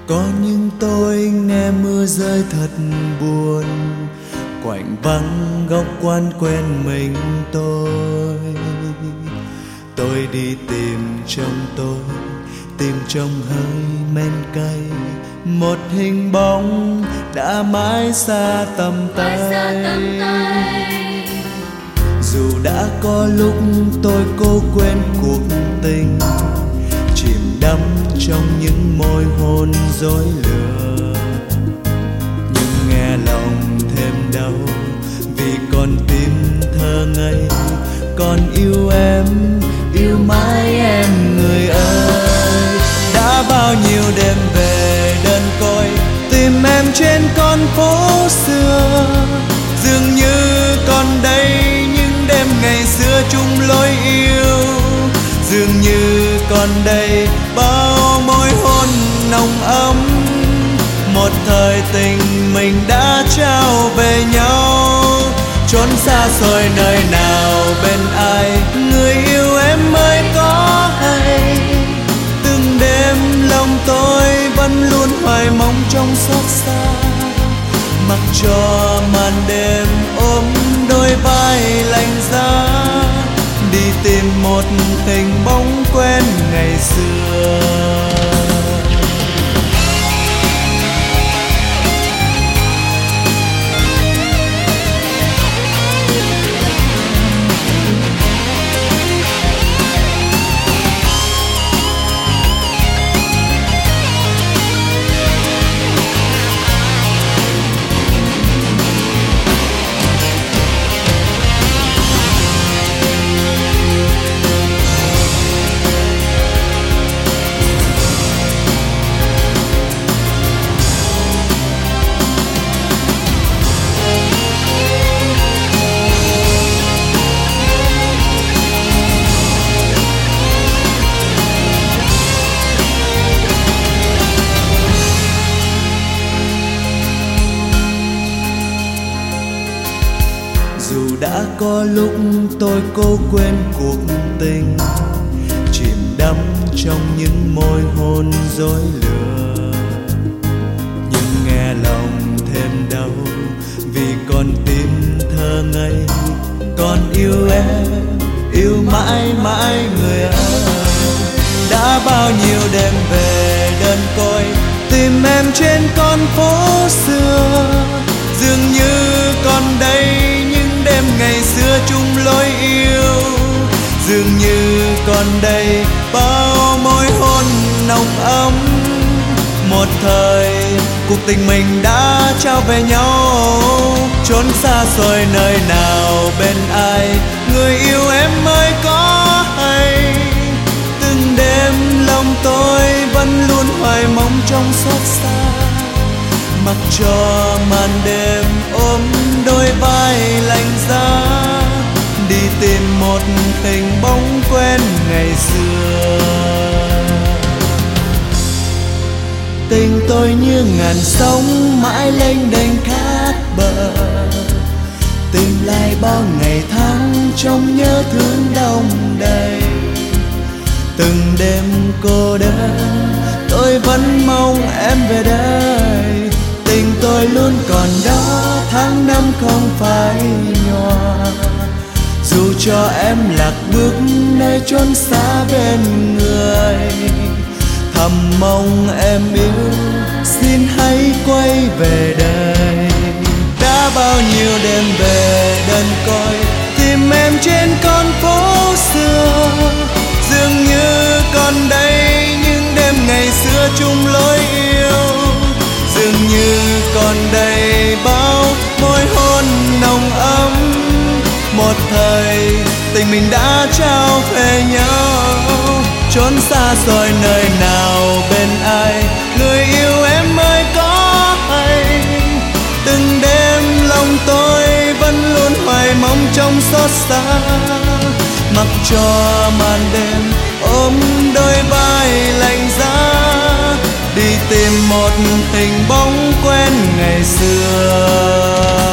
Có những tôi nghe mưa rơi thật buồn, quạnh vắng góc quán quen mình tôi đi tìm trong tôi, tìm trong hơi men cay, một hình bóng đã mãi xa tầm tay. Dù đã có lúc tôi cố quên cuộc tình, chìm đắm trong những môi hôn dối lừa, nhưng nghe lòng thêm đau vì con tim thơ ngây còn yêu em, yêu mãi em người ơi. Đã bao nhiêu đêm về đơn côi tìm em trên con phố xưa, dường như còn đây những đêm ngày xưa chung lối yêu, dường như còn đây bao môi hôn nồng ấm, một thời tình mình đã trao về nhau. Chốn xa xôi nơi nào bên ai, người yêu em mới có hay. Từng đêm lòng tôi vẫn luôn hoài mong trong xót xa, mặc cho màn đêm ôm đôi vai lạnh giá, đi tìm một hình bóng quen ngày xưa. Dù đã có lúc tôi cố quên cuộc tình, chìm đắm trong những môi hôn dối lừa, nhưng nghe lòng thêm đau vì con tim thơ ngây còn yêu em, yêu mãi mãi người ơi. Đã bao nhiêu đêm về đơn côi tìm em trên con phố xưa, dường như còn đây đêm ngày xưa chung lối yêu, dường như còn đây bao môi hôn nồng ấm, một thời cuộc tình mình đã trao về nhau. Chốn xa xôi nơi nào bên ai, người yêu em mới có hay. Từng đêm lòng tôi vẫn luôn hoài mong trong xót xa, mặc cho màn đêm ôm đôi vai lạnh giá, đi tìm một hình bóng quen ngày xưa. Tình tôi như ngàn sóng mãi lênh đênh khát bờ, tìm lại bao ngày tháng trong nhớ thương đong đầy. Từng đêm cô đơn tôi vẫn mong em về đây, tình tôi luôn còn đó, tháng năm không phai nhòa. Dù cho em lạc bước nơi chốn xa bên người, thầm mong em yêu xin hãy quay về đây. Đã bao nhiêu đêm về đơn côi tìm em trên con phố xưa, dường như còn đây những đêm ngày xưa chung lối yêu, dường như còn đây bao môi hôn nồng ấm, một thời tình mình đã trao về nhau. Chốn xa xôi nơi nào bên ai, người yêu em mới có hay. Từng đêm lòng tôi vẫn luôn hoài mong trong xót xa, mặc cho màn đêm ôm đôi vai lạnh giá, đi tìm một hình bóng quen ngày xưa.